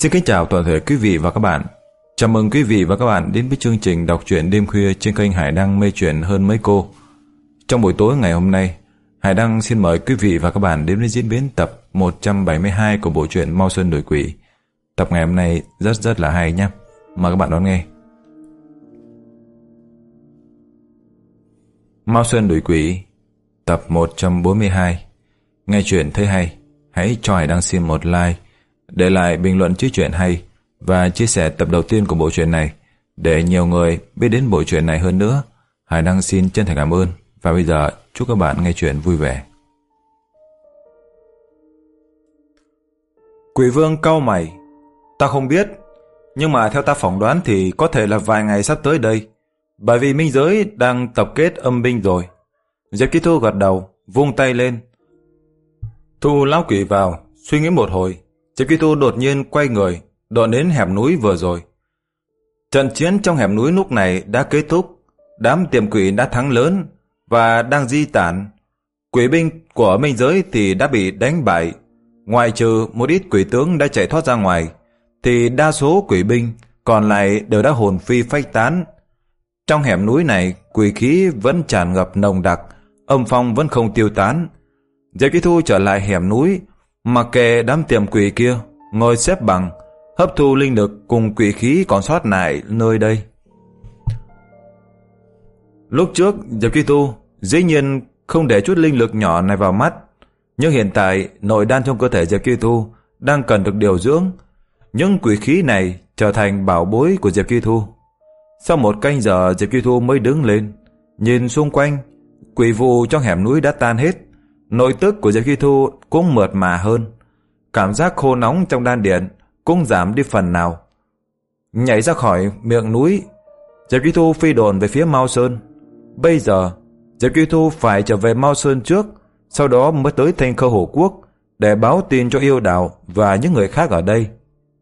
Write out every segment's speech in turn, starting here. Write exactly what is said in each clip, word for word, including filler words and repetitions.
Xin kính chào toàn thể quý vị và các bạn. Chào mừng quý vị và các bạn đến với chương trình đọc truyện đêm khuya trên kênh Hải Đăng Mê Chuyện Hơn Mấy Cô. Trong buổi tối ngày hôm nay, Hải Đăng xin mời quý vị và các bạn đến với diễn biến tập một trăm bảy mươi hai của bộ truyện Mau Sơn Đuổi Quỷ. Tập ngày hôm nay rất rất là hay nhé. Mời các bạn đón nghe. Mau Sơn Đuổi Quỷ, tập một trăm bốn mươi hai. Nghe chuyện thấy hay, hãy cho Hải Đăng xin một like, để lại bình luận chữ chuyện hay và chia sẻ tập đầu tiên của bộ truyện này để nhiều người biết đến bộ truyện này hơn nữa. Hải Đăng xin chân thành cảm ơn và bây giờ chúc các bạn nghe chuyện vui vẻ. Quỷ Vương cau mày. Ta không biết, nhưng mà theo ta phỏng đoán thì có thể là vài ngày sắp tới đây, bởi vì minh giới đang tập kết âm binh rồi. Diệp Ký Thu gật đầu, vung tay lên, thu lão quỷ vào. Suy nghĩ một hồi, Diệp Ký Thu đột nhiên quay người, độn đến hẻm núi vừa rồi. Trận chiến trong hẻm núi lúc này đã kết thúc, đám tiềm quỷ đã thắng lớn và đang di tản. Quỷ binh của minh giới thì đã bị đánh bại, ngoại trừ một ít quỷ tướng đã chạy thoát ra ngoài, thì đa số quỷ binh còn lại đều đã hồn phi phách tán. Trong hẻm núi này, quỷ khí vẫn tràn ngập nồng đặc, âm phong vẫn không tiêu tán. Diệp Ký Thu trở lại hẻm núi, mặc kệ đám tiềm quỷ kia, ngồi xếp bằng, hấp thu linh lực cùng quỷ khí còn sót lại nơi đây. Lúc trước, Diệp Ký Thu dĩ nhiên không để chút linh lực nhỏ này vào mắt, nhưng hiện tại nội đan trong cơ thể Diệp Ký Thu đang cần được điều dưỡng. Những quỷ khí này trở thành bảo bối của Diệp Ký Thu. Sau một canh giờ, Diệp Ký Thu mới đứng lên, nhìn xung quanh, quỷ vụ trong hẻm núi đã tan hết. Nội tức của Diệp Ký Thu cũng mượt mà hơn, cảm giác khô nóng trong đan điền cũng giảm đi phần nào. Nhảy ra khỏi miệng núi, Diệp Ký Thu phi đồn về phía Mao Sơn. Bây giờ Diệp Ký Thu phải trở về Mao Sơn trước, sau đó mới tới Thanh Khâu Hổ Quốc để báo tin cho yêu đạo và những người khác ở đây.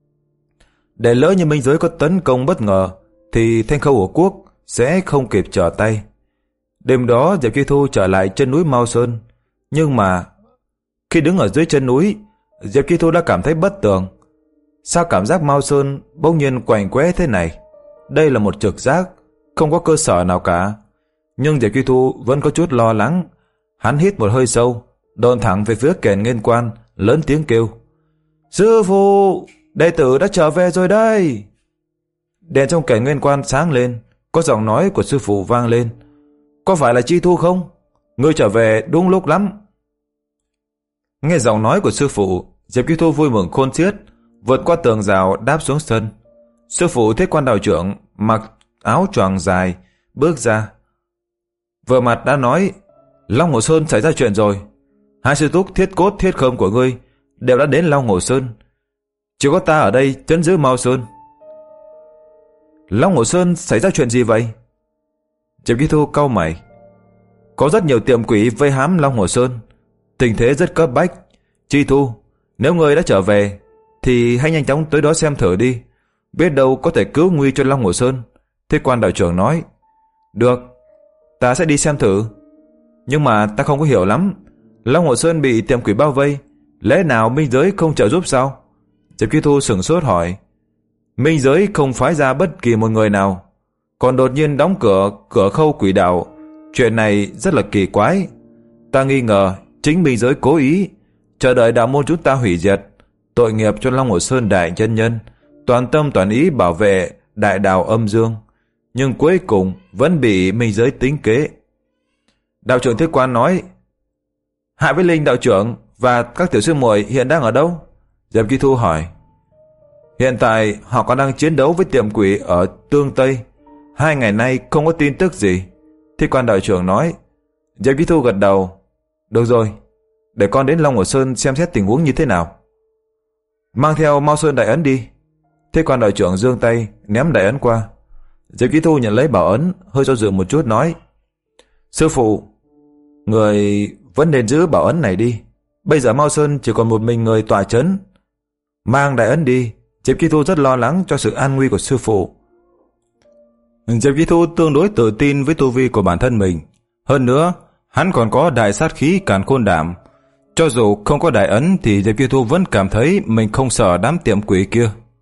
Để lỡ như minh giới có tấn công bất ngờ thì Thanh Khâu Hổ Quốc sẽ không kịp trở tay. Đêm đó Diệp Ký Thu trở lại chân núi Mao Sơn, nhưng mà khi đứng ở dưới chân núi, Diệp Ký Thu đã cảm thấy bất tường. Sao cảm giác Mao Sơn bỗng nhiên quạnh quẽ thế này? Đây là một trực giác, không có cơ sở nào cả. Nhưng Diệp Ký Thu vẫn có chút lo lắng. Hắn hít một hơi sâu, độn thẳng về phía Kèn Nguyên Quan, lớn tiếng kêu: "Sư phụ, đệ tử đã trở về rồi đây!" Đèn trong Kèn Nguyên Quan sáng lên, có giọng nói của sư phụ vang lên: "Có phải là Chi Thu không? Ngươi trở về đúng lúc lắm." Nghe giọng nói của sư phụ, Diệp Ký Thu vui mừng khôn xiết, vượt qua tường rào đáp xuống sân. Sư phụ Thiết Quan đạo trưởng mặc áo choàng dài bước ra, vừa mặt đã nói: "Long Hồ Sơn xảy ra chuyện rồi. Hai sư túc Thiết Cốt Thiết Khâm của ngươi đều đã đến Long Hồ Sơn, chỉ có ta ở đây trấn giữ Mao Sơn." "Long Hồ Sơn xảy ra chuyện gì vậy?" Diệp Ký Thu cau mày. "Có rất nhiều tiệm quỷ vây hãm Long Hồ Sơn, tình thế rất cấp bách. Chi Thu, nếu ngươi đã trở về thì hãy nhanh chóng tới đó xem thử đi, biết đâu có thể cứu nguy cho Long Hồ Sơn." Thiết Quan đạo trưởng nói. "Được, ta sẽ đi xem thử. Nhưng mà ta không có hiểu lắm, Long Hồ Sơn bị tiệm quỷ bao vây, lẽ nào minh giới không trợ giúp sao?" Diệp Ký Thu sửng sốt hỏi. "Minh giới không phái ra bất kỳ một người nào, còn đột nhiên đóng cửa cửa khâu quỷ đạo. Chuyện này rất là kỳ quái. Ta nghi ngờ chính minh giới cố ý chờ đợi đạo môn chúng ta hủy diệt, tội nghiệp cho Long Hồ Sơn đại chân nhân, toàn tâm toàn ý bảo vệ đại đạo âm dương, nhưng cuối cùng vẫn bị minh giới tính kế." Đạo trưởng Thiết Quan nói. "Hạ Vĩ Linh đạo trưởng và các tiểu sư muội hiện đang ở đâu?" Diệp Ký Thu hỏi. "Hiện tại họ còn đang chiến đấu với tiệm quỷ ở Tương Tây. Hai ngày nay không có tin tức gì." Thiết Quan đạo trưởng nói. Diệp Ký Thu gật đầu. "Được rồi, để con đến Long Hồ Sơn xem xét tình huống như thế nào." "Mang theo Mao Sơn đại ấn đi." Thiết Quan đạo trưởng giương tay ném đại ấn qua. Diệp Ký Thu nhận lấy bảo ấn, hơi do dự một chút nói: "Sư phụ, người vẫn nên giữ bảo ấn này đi. Bây giờ Mao Sơn chỉ còn một mình người tọa trấn." "Mang đại ấn đi." Diệp Ký Thu rất lo lắng cho sự an nguy của sư phụ. Diệp Ký Thu tương đối tự tin với tu vi của bản thân mình. Hơn nữa, hắn còn có đại sát khí Càn Khôn Đảm. Cho dù không có đại ấn thì Diệp Ký Thu vẫn cảm thấy mình không sợ đám tiệm quỷ kia.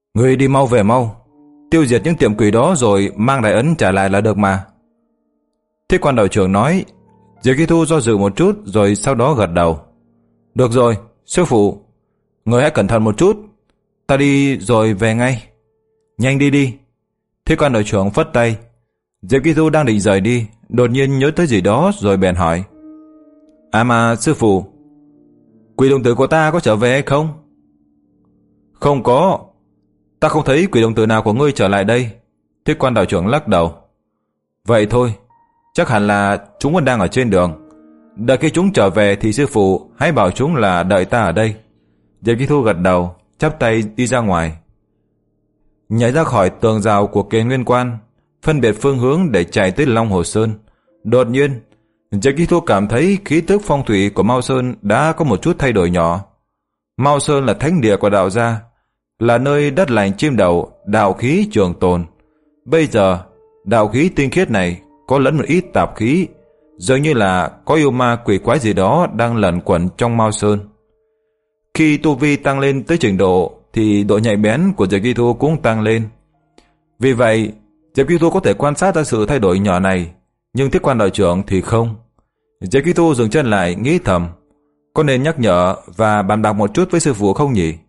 Ngươi đi mau về mau, tiêu diệt những tiệm quỷ đó rồi mang đại ấn trả lại là được mà. Thiết quan đạo trưởng nói. Diệp Kỳ Thu do dự một chút rồi sau đó gật đầu. Được rồi, sư phụ, người hãy cẩn thận một chút, ta đi rồi về ngay. Nhanh đi đi. Thiết quan đạo trưởng phất tay. Diệp Kỳ Thu đang định rời đi, đột nhiên nhớ tới gì đó rồi bèn hỏi. À mà sư phụ, quỷ đồng tử của ta có trở về hay không? Không có, ta không thấy quỷ đồng tử nào của ngươi trở lại đây. Thiết quan đạo trưởng lắc đầu. Vậy thôi, chắc hẳn là chúng vẫn đang ở trên đường. Đợi khi chúng trở về thì sư phụ hãy bảo chúng là đợi ta ở đây. Diệp Kỳ Thu gật đầu, chắp tay đi ra ngoài. Nhảy ra khỏi tường rào của Kiền Nguyên Quan, phân biệt phương hướng để chạy tới Long Hồ Sơn. Đột nhiên, Diệp Kỳ Thu cảm thấy khí tức phong thủy của Mao Sơn đã có một chút thay đổi nhỏ. Mao Sơn là thánh địa của đạo gia, là nơi đất lành chim đậu, đạo khí trường tồn. Bây giờ, đạo khí tinh khiết này có lẫn một ít tạp khí, dường như là có yêu ma quỷ quái gì đó đang lẩn quẩn trong Mao Sơn. Khi tu vi tăng lên tới trình độ thì độ nhạy bén của Diệp Kỳ Thu cũng tăng lên. Vì vậy, Diệp Kỳ Thu có thể quan sát ra sự thay đổi nhỏ này, nhưng Thiết quan đạo trưởng thì không. Diệp Kỳ Thu dừng chân lại nghĩ thầm, có nên nhắc nhở và bàn bạc một chút với sư phụ không nhỉ?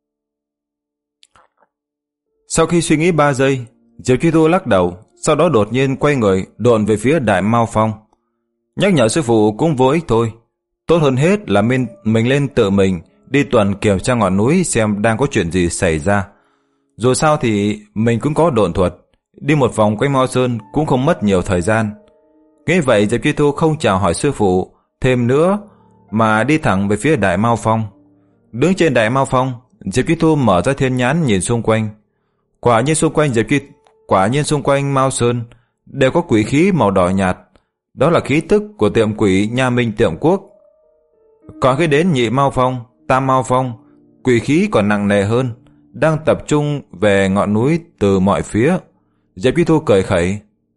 Sau khi suy nghĩ ba giây, Diệp Kỳ Thu lắc đầu, sau đó đột nhiên quay người độn về phía Đại Mao Phong. Nhắc nhở sư phụ cũng vô ích thôi, tốt hơn hết là mình, mình lên tự mình đi tuần kiểm tra ngọn núi xem đang có chuyện gì xảy ra. Dù sao thì mình cũng có độn thuật, đi một vòng quanh Mao Sơn cũng không mất nhiều thời gian. Nghe vậy Diệp Kỳ Thu không chào hỏi sư phụ thêm nữa mà đi thẳng về phía Đại Mao Phong. Đứng trên Đại Mao Phong, Diệp Kỳ Thu mở ra thiên nhãn nhìn xung quanh. Quả nhiên xung quanh Diệp Kỳ quả nhiên xung quanh Mao Sơn đều có quỷ khí màu đỏ nhạt, đó là khí tức của tiệm quỷ Nha Minh Tiệm Quốc. Còn khi đến Nhị Mao Phong, Tam Mao Phong, quỷ khí còn nặng nề hơn, đang tập trung về ngọn núi từ mọi phía. Diệp Kỳ Thu cười khẩy.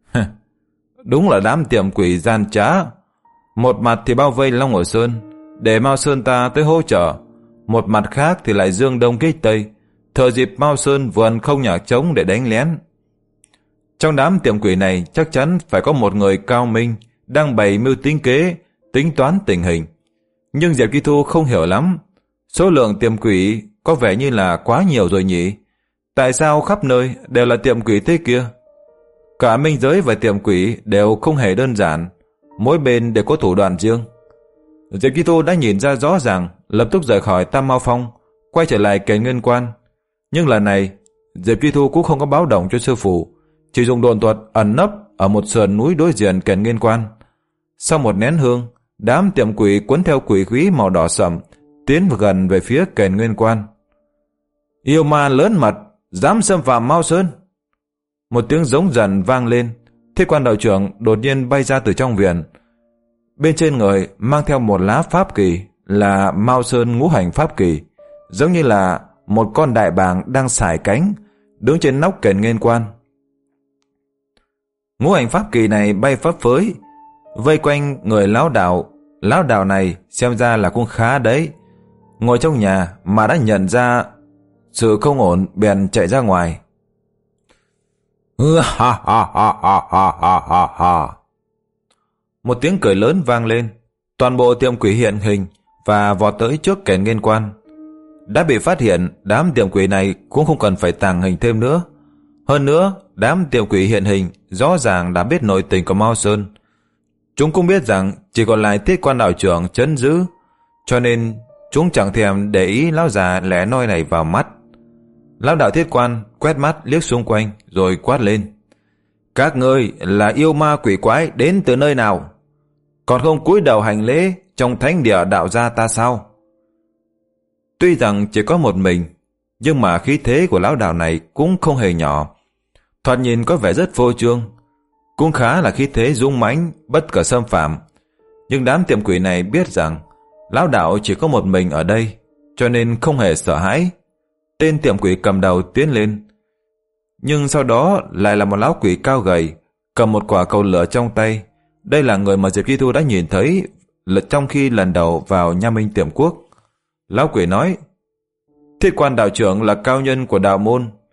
Đúng là đám tiệm quỷ gian trá. Một mặt thì bao vây Long Hồ Sơn để Mao Sơn ta tới hỗ trợ, một mặt khác thì lại dương đông kích tây, thừa dịp Mao Sơn vườn không nhạc trống để đánh lén. Trong đám tiệm quỷ này chắc chắn phải có một người cao minh đang bày mưu tính kế, tính toán tình hình. Nhưng Diệp Kỳ Thu không hiểu lắm, số lượng tiệm quỷ có vẻ như là quá nhiều rồi nhỉ? Tại sao khắp nơi đều là tiệm quỷ thế kia? Cả minh giới và tiệm quỷ đều không hề đơn giản, mỗi bên đều có thủ đoạn riêng. Diệp Kỳ Thu đã nhìn ra rõ ràng, lập tức rời khỏi Tam Mao Phong, quay trở lại Kiền Nguyên Quan. Nhưng lần này, Diệp Kỳ Thu cũng không có báo động cho sư phụ, chỉ dùng độn thuật ẩn nấp ở một sườn núi đối diện Kiền Nguyên Quan. Sau một nén hương, đám tiệm quỷ cuốn theo quỷ khí màu đỏ sẫm tiến gần về phía Kiền Nguyên Quan. Yêu ma lớn mật, dám xâm phạm Mao Sơn! Một tiếng giống dần vang lên. Thiết quan đạo trưởng đột nhiên bay ra từ trong viện. Bên trên người mang theo một lá pháp kỳ, là Mao Sơn ngũ hành pháp kỳ, giống như là một con đại bàng đang sải cánh, đứng trên nóc Kiền Nguyên Quan. Ngũ hành pháp kỳ này bay phấp phới, vây quanh người lão đạo. Lão đạo này xem ra là cũng khá đấy. Ngồi trong nhà mà đã nhận ra sự không ổn, bèn chạy ra ngoài. Ha ha ha ha ha ha ha ha. Một tiếng cười lớn vang lên, toàn bộ tiệm quỷ hiện hình và vọt tới trước Kiền Nguyên Quan. Đã bị phát hiện, đám tiệm quỷ này cũng không cần phải tàng hình thêm nữa. Hơn nữa, đám tiệm quỷ hiện hình rõ ràng đã biết nội tình của Mao Sơn. Chúng cũng biết rằng chỉ còn lại Thiết quan đạo trưởng trấn giữ, cho nên chúng chẳng thèm để ý lão già lẻ loi này vào mắt. Lão đạo Thiết quan quét mắt liếc xung quanh rồi quát lên. Các ngươi là yêu ma quỷ quái đến từ nơi nào? Còn không cúi đầu hành lễ trong thánh địa đạo gia ta sao? Tuy rằng chỉ có một mình, nhưng mà khí thế của lão đạo này cũng không hề nhỏ. Thoạt nhìn có vẻ rất phô trương, cũng khá là khí thế dũng mãnh, bất可xâm phạm. Nhưng đám tiệm quỷ này biết rằng lão đạo chỉ có một mình ở đây, cho nên không hề sợ hãi. Tên tiệm quỷ cầm đầu tiến lên, nhưng sau đó lại là một lão quỷ cao gầy, cầm một quả cầu lửa trong tay. Đây là người mà Diệp Kỳ Thu đã nhìn thấy trong khi lần đầu vào Nha Minh Tiệm Quốc. Lão quỷ nói, Thiết quan đạo trưởng là cao nhân của đạo môn,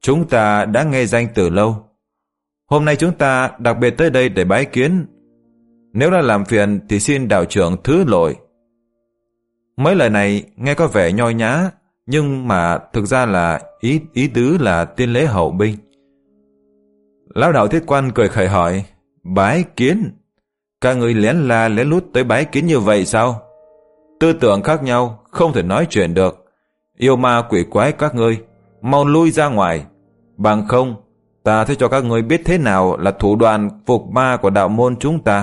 chúng ta đã nghe danh từ lâu. Hôm nay chúng ta đặc biệt tới đây để bái kiến. Nếu đã làm phiền thì xin đạo trưởng thứ lỗi. Mấy lời này nghe có vẻ nhoi nhã, nhưng mà thực ra là ý ý tứ là tiên lễ hậu binh. Lão đạo Thiết Quan cười khẩy hỏi, bái kiến? Các người lén la lén lút tới bái kiến như vậy sao? Tư tưởng khác nhau, không thể nói chuyện được. Yêu ma quỷ quái các ngươi, mau lui ra ngoài. Bằng không, ta sẽ cho các ngươi biết thế nào là thủ đoạn phục ma của đạo môn chúng ta.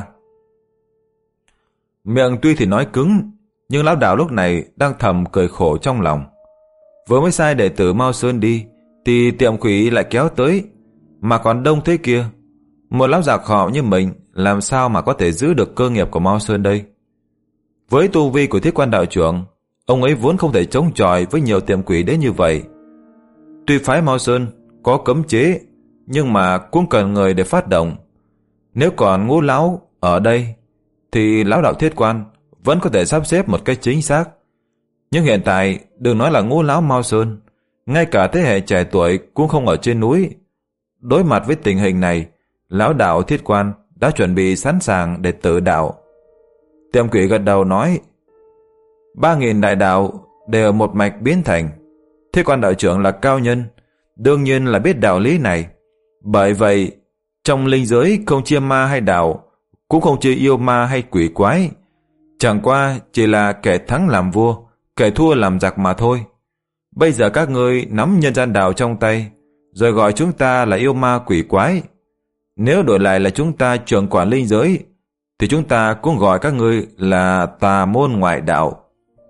Miệng tuy thì nói cứng, nhưng lão đạo lúc này đang thầm cười khổ trong lòng. Vừa mới sai đệ tử Mao Sơn đi, thì tiệm quỷ lại kéo tới, mà còn đông thế kia. Một lão giặc họ như mình làm sao mà có thể giữ được cơ nghiệp của Mao Sơn đây? Với tu vi của Thiết Quan đạo trưởng, ông ấy vốn không thể chống chọi với nhiều tiệm quỷ đến như vậy. Tuy phái Mao Sơn có cấm chế, nhưng mà cũng cần người để phát động. Nếu còn Ngũ lão ở đây, thì lão đạo Thiết Quan vẫn có thể sắp xếp một cách chính xác. Nhưng hiện tại, đừng nói là Ngũ lão Mao Sơn, ngay cả thế hệ trẻ tuổi cũng không ở trên núi. Đối mặt với tình hình này, lão đạo Thiết Quan đã chuẩn bị sẵn sàng để tự đạo. Tiệm quỷ gật đầu nói, ba nghìn đại đạo đều một mạch biến thành. Thiết Quan đạo trưởng là cao nhân, đương nhiên là biết đạo lý này. Bởi vậy, trong linh giới không chia ma hay đạo, cũng không chia yêu ma hay quỷ quái. Chẳng qua chỉ là kẻ thắng làm vua, kẻ thua làm giặc mà thôi. Bây giờ các ngươi nắm nhân gian đạo trong tay, rồi gọi chúng ta là yêu ma quỷ quái. Nếu đổi lại là chúng ta trưởng quản linh giới, thì chúng ta cũng gọi các ngươi là tà môn ngoại đạo.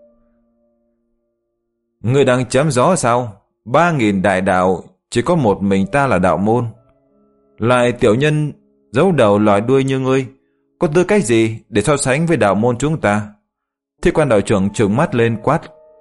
Ngươi đang chém gió sao? Ba nghìn đại đạo, chỉ có một mình ta là đạo môn. Lại tiểu nhân giấu đầu lòi đuôi như ngươi, có tư cách gì để so sánh với đạo môn chúng ta? Thiết Quan đạo trưởng trừng mắt lên quát.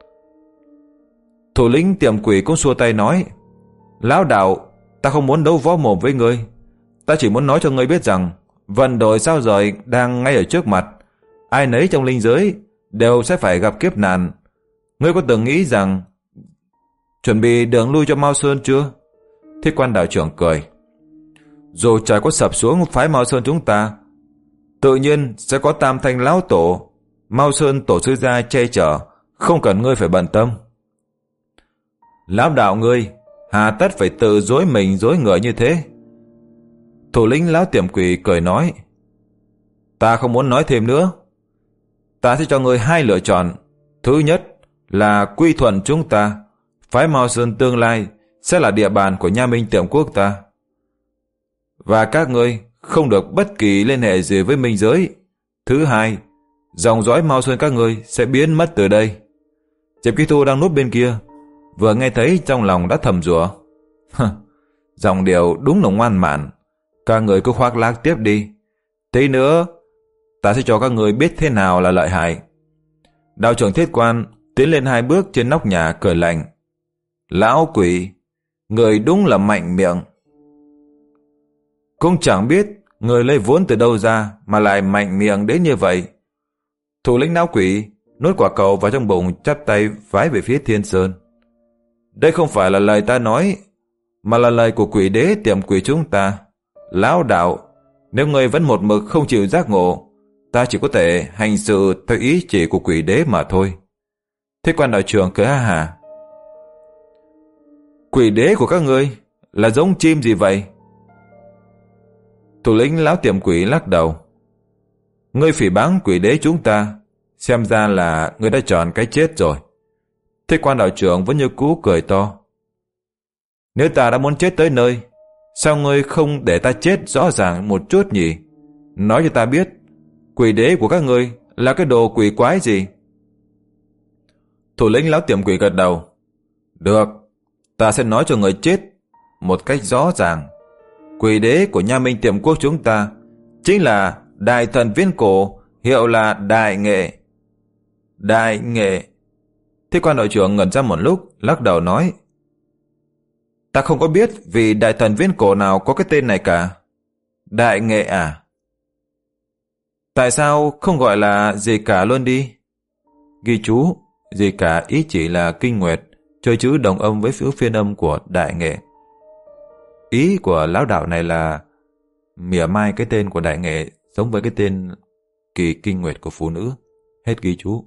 Thủ lĩnh tiệm quỷ cũng xua tay nói, lão đạo, ta không muốn đấu võ mồm với ngươi. Ta chỉ muốn nói cho ngươi biết rằng vận đổi sao rời đang ngay ở trước mặt. Ai nấy trong linh giới đều sẽ phải gặp kiếp nạn. Ngươi có từng nghĩ rằng chuẩn bị đường lui cho Mao Sơn chưa? Thiết Quan đạo trưởng cười. Dù trời có sập xuống phái Mao Sơn chúng ta, tự nhiên sẽ có Tam Thanh lão tổ, Mao Sơn tổ sư gia che chở, không cần ngươi phải bận tâm. Lão đạo ngươi, hà tất phải tự dối mình dối ngựa như thế? Thủ lĩnh lão tiệm quỷ cười nói, ta không muốn nói thêm nữa. Ta sẽ cho ngươi hai lựa chọn. Thứ nhất là quy thuận chúng ta, phái Mao Sơn tương lai sẽ là địa bàn của Nha Minh tiệm quốc ta, và các ngươi không được bất kỳ liên hệ gì với minh giới. Thứ hai, dòng dõi Mao Sơn các ngươi sẽ biến mất từ đây. Diệp Ký Thu đang núp bên kia, vừa nghe thấy trong lòng đã thầm rủa. Dòng điệu đúng là ngoan mạn. Các người cứ khoác lác tiếp đi. Tí nữa, ta sẽ cho các người biết thế nào là lợi hại. Đạo trưởng Thiết Quan tiến lên hai bước trên nóc nhà cười lạnh. Lão quỷ, người đúng là mạnh miệng. Cũng chẳng biết người lấy vốn từ đâu ra mà lại mạnh miệng đến như vậy. Thủ lĩnh lão quỷ nuốt quả cầu vào trong bụng, chắp tay vái về phía Thiên Sơn. Đây không phải là lời ta nói, mà là lời của quỷ đế tiệm quỷ chúng ta. Lão đạo, nếu ngươi vẫn một mực không chịu giác ngộ, ta chỉ có thể hành sự theo ý chỉ của quỷ đế mà thôi. Thiết Quan đạo trưởng cười ha hả. Quỷ đế của các ngươi là giống chim gì vậy? Thủ lĩnh lão tiệm quỷ lắc đầu. Ngươi phỉ báng quỷ đế chúng ta, xem ra là ngươi đã chọn cái chết rồi. Thiết Quan đạo trưởng vẫn như cũ cười to. Nếu ta đã muốn chết tới nơi, sao ngươi không để ta chết rõ ràng một chút nhỉ? Nói cho ta biết, quỷ đế của các ngươi là cái đồ quỷ quái gì? Thủ lĩnh lão tiệm quỷ gật đầu. Được, ta sẽ nói cho người chết một cách rõ ràng. Quỷ đế của Nha Minh tiệm quốc chúng ta chính là đại thần viễn cổ, hiệu là Đại Nghệ. Đại Nghệ. Thiết Quan đội trưởng ngẩn ra một lúc, lắc đầu nói. Ta không có biết vì đại thần viễn cổ nào có cái tên này cả. Đại Nghệ à? Tại sao không gọi là gì cả luôn đi? Ghi chú, gì cả ý chỉ là kinh nguyệt, chơi chữ đồng âm với phiếu phiên âm của Đại Nghệ. ý của lão đạo này là mỉa mai cái tên của đại nghệ giống với cái tên kỳ kinh nguyệt của phụ nữ. Hết ghi chú.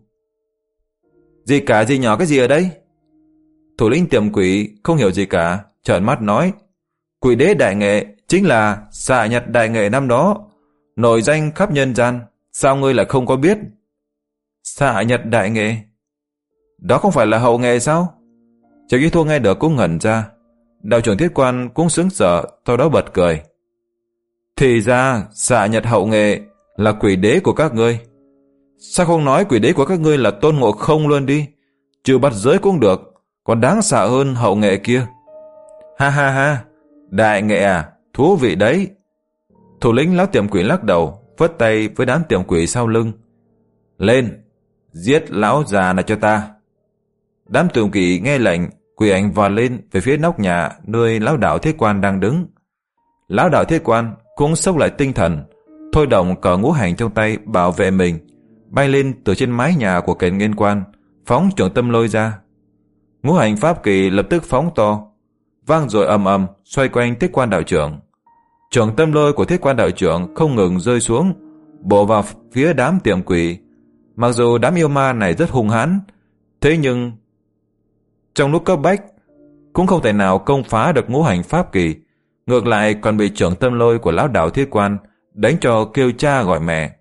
Gì cả gì nhỏ cái gì ở đây? Thủ lĩnh tiệm quỷ không hiểu gì cả, trợn mắt nói, quỷ đế đại nghệ chính là xạ nhật đại nghệ năm đó, nổi danh khắp nhân gian, sao ngươi lại không có biết? Xạ nhật đại nghệ? Đó không phải là hậu nghệ sao? Triệu Chí Thu nghe được cũng ngẩn ra. Đạo trưởng Thiết Quan cũng sững sờ, sau đó bật cười. Thì ra xạ nhật hậu nghệ là quỷ đế của các ngươi. Sao không nói quỷ đế của các ngươi là Tôn Ngộ Không luôn đi? Trừ bắt giới cũng được, còn đáng sợ hơn hậu nghệ kia. Ha ha ha, đại nghệ à, thú vị đấy. Thủ lĩnh lão tiệm quỷ lắc đầu, vất tay với đám tiệm quỷ sau lưng. Lên, giết lão già này cho ta. Đám tiệm quỷ nghe lệnh, quỷ ảnh vọt lên về phía nóc nhà nơi lão đạo Thiết Quan đang đứng. Lão đạo Thiết Quan cũng xốc lại tinh thần, thôi động cờ ngũ hành trong tay bảo vệ mình, bay lên từ trên mái nhà của Kền Nguyên Quan, phóng trường tâm lôi ra. Ngũ hành pháp kỳ lập tức phóng to, vang rồi ầm ầm xoay quanh Thiết Quan đạo trưởng. Trường tâm lôi của Thiết Quan đạo trưởng không ngừng rơi xuống, bổ vào phía đám tiệm quỷ. Mặc dù đám yêu ma này rất hung hãn, thế nhưng trong lúc cấp bách cũng không thể nào công phá được ngũ hành pháp kỳ, ngược lại còn bị trưởng tâm lôi của lão đạo Thiết Quan đánh cho kêu cha gọi mẹ.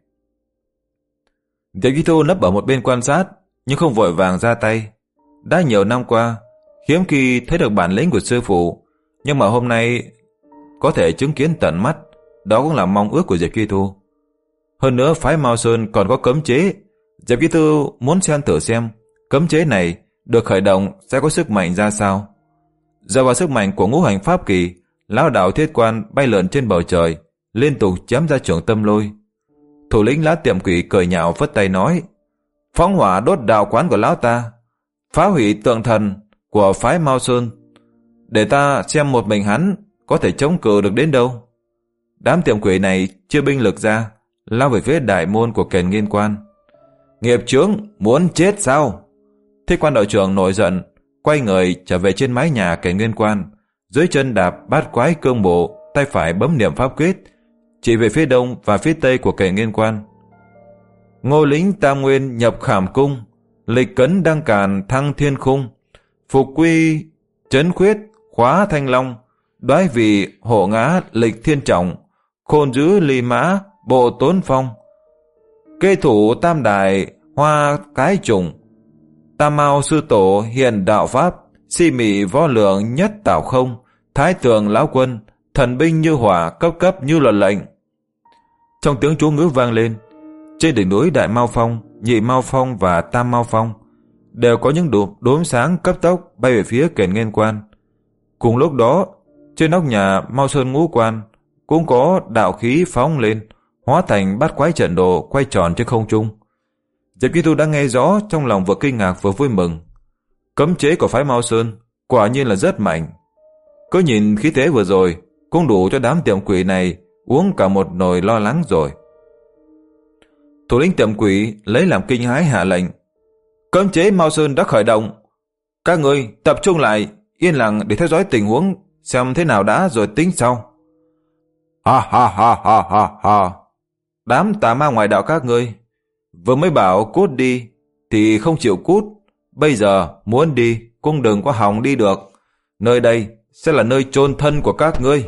Diệp Chí Thu nấp ở một bên quan sát, nhưng không vội vàng ra tay. Đã nhiều năm qua, hiếm khi thấy được bản lĩnh của sư phụ, nhưng mà hôm nay có thể chứng kiến tận mắt, đó cũng là mong ước của Diệp Chí Thu. Hơn nữa phái Mao Sơn còn có cấm chế, Diệp Chí Thu muốn xem thử xem cấm chế này được khởi động sẽ có sức mạnh ra sao. Dựa vào sức mạnh của ngũ hành pháp kỳ, lão đạo Thiết Quan bay lượn trên bầu trời, liên tục chém ra trường tâm lôi. Thủ lĩnh lá tiệm quỷ cười nhạo vất tay nói, phóng hỏa đốt đạo quán của lão ta, phá hủy tượng thần của phái Mao Sơn, để ta xem một mình hắn có thể chống cự được đến đâu. Đám tiệm quỷ này chia binh lực ra, lao về phía đại môn của Kền Nguyên Quan. Nghiệp chướng, muốn chết sao? Thiết Quan đạo trưởng nổi giận, quay người trở về trên mái nhà Kền Nguyên Quan, dưới chân đạp bát quái cương bộ, tay phải bấm niệm pháp quyết, chỉ về phía đông và phía tây của Kền Nguyên Quan. Ngô lĩnh Tam Nguyên nhập Khảm Cung, lịch cấn đăng càn thăng thiên khung, phục quy trấn khuyết khóa thanh long, đoái vị hộ ngã lịch thiên trọng, khôn giữ ly mã bộ tốn phong, kê thủ tam đại hoa cái trùng, tam mao sư tổ hiện đạo pháp, si mị võ lượng nhất tạo không, thái tường lão quân thần binh như hỏa, cấp cấp như luật lệnh. Trong tiếng chú ngữ vang lên, trên đỉnh núi Đại Mao Phong, Nhị Mao Phong và Tam Mao Phong đều có những đốm đốm sáng cấp tốc bay về phía Kền Nguyên Quan. Cùng lúc đó, trên nóc nhà Mao Sơn Ngũ Quan cũng có đạo khí phóng lên, hóa thành bát quái trận đồ quay tròn trên không trung. Diệp Chí Thu đã nghe rõ, trong lòng vừa kinh ngạc vừa vui mừng. Cấm chế của phái Mao Sơn quả nhiên là rất mạnh. Cứ nhìn khí thế vừa rồi cũng đủ cho đám tiệm quỷ này uống cả một nồi lo lắng rồi. Thủ lĩnh tiệm quỷ lấy làm kinh hãi hạ lệnh, cấm chế Mao Sơn đã khởi động, các người tập trung lại, yên lặng để theo dõi tình huống xem thế nào đã rồi tính sau. Ha ha ha ha ha ha, đám tà ma ngoại đạo các ngươi vừa mới bảo cút đi thì không chịu cút, bây giờ muốn đi cũng đừng có hòng đi được, nơi đây sẽ là nơi chôn thân của các ngươi.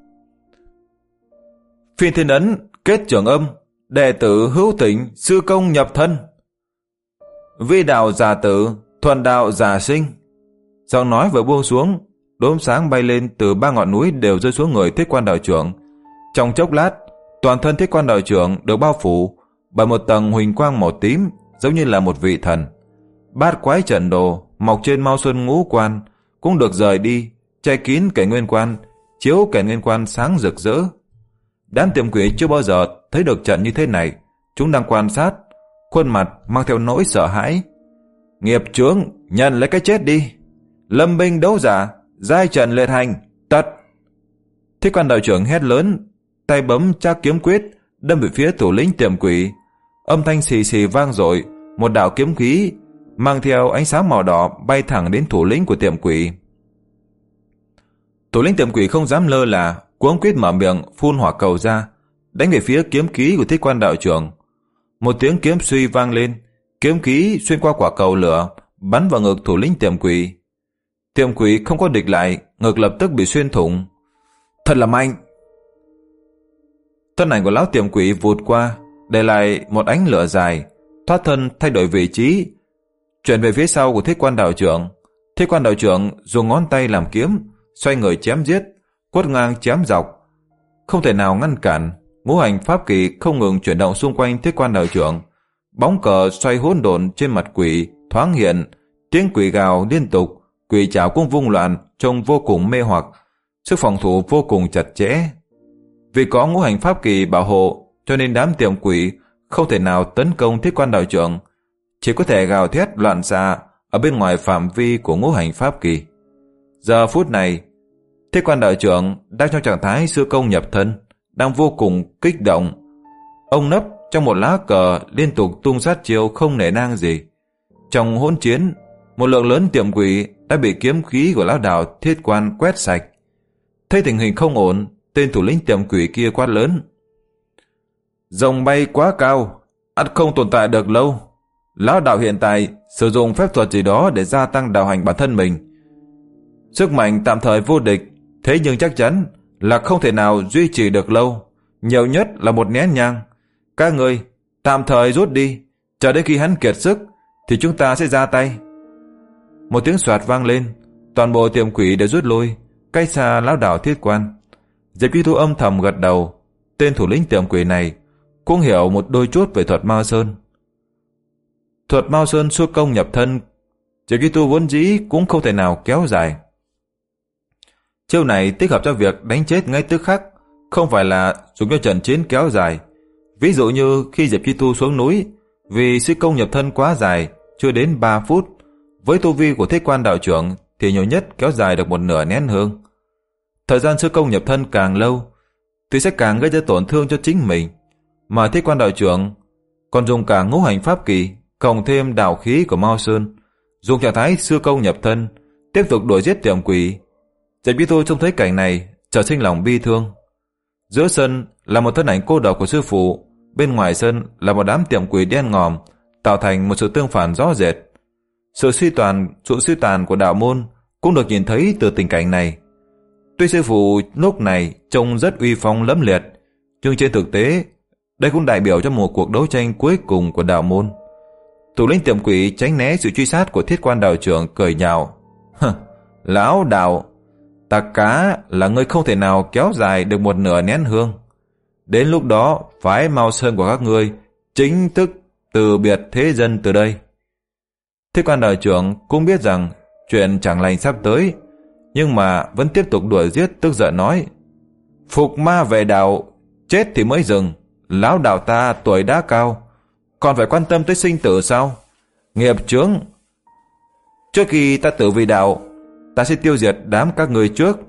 Phiên Thiên Ấn kết trưởng âm, đệ tử hữu tỉnh sư công nhập thân, vi đạo giả tử, thuần đạo giả sinh. Giọng nói vừa buông xuống, đốm sáng bay lên từ ba ngọn núi đều rơi xuống người Thiết Quan đạo trưởng. Trong chốc lát, toàn thân Thiết Quan đạo trưởng được bao phủ bởi một tầng huỳnh quang màu tím, giống như là một vị thần. Bát quái trận đồ mọc trên Mao Sơn Ngũ Quan cũng được rời đi, che kín Kền Nguyên Quan, chiếu Kền Nguyên Quan sáng rực rỡ. Đám tiệm quỷ chưa bao giờ thấy được trận như thế này, chúng đang quan sát, khuôn mặt mang theo nỗi sợ hãi. Nghiệp chướng, nhận lấy cái chết đi. Lâm binh đấu giả, giai trận liệt hành, tật. Thiết Quan đạo trưởng hét lớn, tay bấm Trác kiếm quyết, đâm về phía thủ lĩnh tiệm quỷ. Âm thanh xì xì vang dội, một đạo kiếm khí mang theo ánh sáng màu đỏ bay thẳng đến thủ lĩnh của tiệm quỷ. Thủ lĩnh tiệm quỷ không dám lơ là, cuống quýt mở miệng phun hỏa cầu ra, đánh về phía kiếm khí của Thiết Quan đạo trưởng. Một tiếng kiếm suy vang lên, kiếm khí xuyên qua quả cầu lửa, bắn vào ngực thủ lĩnh tiệm quỷ. Tiệm quỷ không có địch lại, ngực lập tức bị xuyên thủng. Thật là mạnh! Thân ảnh của lão tiệm quỷ vụt qua, để lại một ánh lửa dài, thoát thân thay đổi vị trí, chuyển về phía sau của Thiết Quan đạo trưởng. Thiết Quan đạo trưởng dùng ngón tay làm kiếm, xoay người chém giết, quất ngang chém dọc, không thể nào ngăn cản. Ngũ hành pháp kỳ không ngừng chuyển động xung quanh Thiết Quan đạo trưởng. Bóng cờ xoay hỗn độn trên mặt quỷ thoáng hiện, tiếng quỷ gào liên tục, quỷ trảo cũng vung loạn, trông vô cùng mê hoặc, sức phòng thủ vô cùng chặt chẽ. Vì có ngũ hành pháp kỳ bảo hộ, cho nên đám tiệm quỷ không thể nào tấn công Thiết Quan đạo trưởng, chỉ có thể gào thét loạn xạ ở bên ngoài phạm vi của ngũ hành pháp kỳ. Giờ phút này, Thiết Quan đạo trưởng đang trong trạng thái sư công nhập thân, đang vô cùng kích động. Ông nấp trong một lá cờ, liên tục tung sát chiêu không nể nang gì. Trong hỗn chiến, một lượng lớn tiệm quỷ đã bị kiếm khí của lão đạo Thiết Quan quét sạch. Thấy tình hình không ổn, tên thủ lĩnh tiệm quỷ kia quát lớn: Rồng bay quá cao, ắt không tồn tại được lâu. Lão đạo hiện tại sử dụng phép thuật gì đó để gia tăng đạo hành bản thân mình. Sức mạnh tạm thời vô địch, thế nhưng chắc chắn là không thể nào duy trì được lâu, nhiều nhất là một nén nhang. Các người tạm thời rút đi, chờ đến khi hắn kiệt sức thì chúng ta sẽ ra tay. Một tiếng xoạt vang lên, toàn bộ tiệm quỷ đều rút lui, cách xa lão đạo Thiết Quan. Diệp Kỳ Thu âm thầm gật đầu, tên thủ lĩnh tiệm quỷ này cũng hiểu một đôi chút về thuật Mao Sơn. Thuật Mao Sơn xuất công nhập thân, Diệp Kỳ Thu vốn dĩ cũng không thể nào kéo dài. Chiêu này tích hợp cho việc đánh chết ngay tức khắc, không phải là dùng cho trận chiến kéo dài. Ví dụ như khi Diệp Chi Tu xuống núi, vì sư công nhập thân quá dài, chưa đến ba phút, với tu vi của Thiết Quan đạo trưởng thì nhiều nhất kéo dài được một nửa nén hương. Thời gian sư công nhập thân càng lâu thì sẽ càng gây ra tổn thương cho chính mình, mà Thiết Quan đạo trưởng còn dùng cả ngũ hành pháp kỳ cộng thêm đạo khí của Mao Sơn, dùng trạng thái sư công nhập thân tiếp tục đuổi giết tiệm quỷ. Diệp Chi Tu trông thấy cảnh này chợt sinh lòng bi thương. Giữa sân là một thân ảnh cô độc của sư phụ, bên ngoài sân là một đám tiệm quỷ đen ngòm, tạo thành một sự tương phản rõ rệt. Sự suy tàn, sự suy tàn của đạo môn cũng được nhìn thấy từ tình cảnh này. Tuy sư phụ lúc này trông rất uy phong lẫm liệt, nhưng trên thực tế đây cũng đại biểu cho một cuộc đấu tranh cuối cùng của đạo môn. Thủ lĩnh tiệm quỷ tránh né sự truy sát của Thiết Quan đạo trưởng, cười nhạo: Lão đạo, ta cá là ngươi không thể nào kéo dài được một nửa nén hương. Đến lúc đó phái Mao Sơn của các ngươi chính thức từ biệt thế dân từ đây. Thiết Quan đạo trưởng cũng biết rằng chuyện chẳng lành sắp tới, nhưng mà vẫn tiếp tục đuổi giết, tức giận nói: Phục ma về đạo, chết thì mới dừng. Lão đạo ta tuổi đã cao, còn phải quan tâm tới sinh tử sao? Nghiệp chướng! Trước khi ta tử vì đạo, ta sẽ tiêu diệt đám các người trước.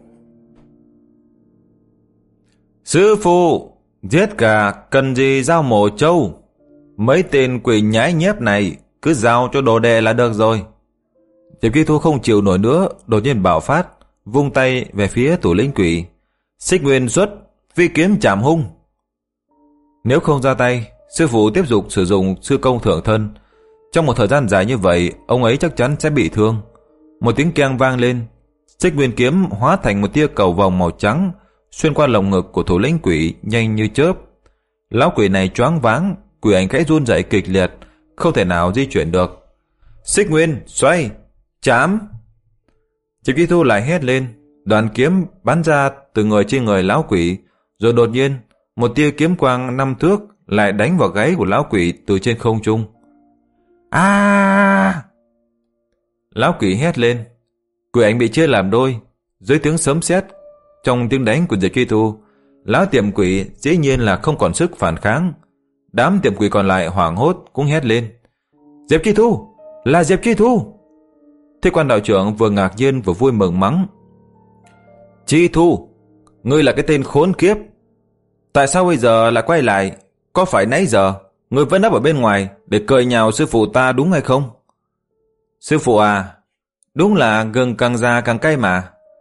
Sư phụ, giết gà cần gì giao mổ trâu? Mấy tên quỷ nhái nhép này cứ giao cho đồ đệ là được rồi. Diệp Kỳ Thu không chịu nổi nữa, đột nhiên bạo phát, vung tay về phía thủ lĩnh quỷ. Xích nguyên xuất, phi kiếm chạm hung. Nếu không ra tay, sư phụ tiếp tục sử dụng sư công thượng thân. Trong một thời gian dài như vậy, ông ấy chắc chắn sẽ bị thương. Một tiếng keng vang lên, xích nguyên kiếm hóa thành một tia cầu vòng màu trắng, xuyên qua lồng ngực của thủ lĩnh quỷ nhanh như chớp. Lão quỷ này choáng váng, quỷ ảnh khẽ run rẩy kịch liệt, không thể nào di chuyển được. Xích nguyên, xoay, chám! Diệp Kỳ Thu lại hét lên, đoàn kiếm bắn ra từ người trên người lão quỷ, rồi đột nhiên một tia kiếm quang năm thước lại đánh vào gáy của lão quỷ từ trên không trung. A! À! Lão quỷ hét lên, quỷ ảnh bị chia làm đôi. Dưới tiếng sấm sét, trong tiếng đánh của Diệp Kỳ Thu, lão tiệm quỷ dĩ nhiên là không còn sức phản kháng. Đám tiệm quỷ còn lại hoảng hốt cũng hét lên: Diệp Kỳ Thu, là Diệp Kỳ Thu! Thiết Quan đạo trưởng vừa ngạc nhiên vừa vui mừng mắng: Chi Thu, ngươi là cái tên khốn kiếp! Tại sao bây giờ lại quay lại? Có phải nãy giờ ngươi vẫn nấp ở bên ngoài để cười nhạo sư phụ ta đúng hay không? Sư phụ à, đúng là gừng càng già càng cay mà.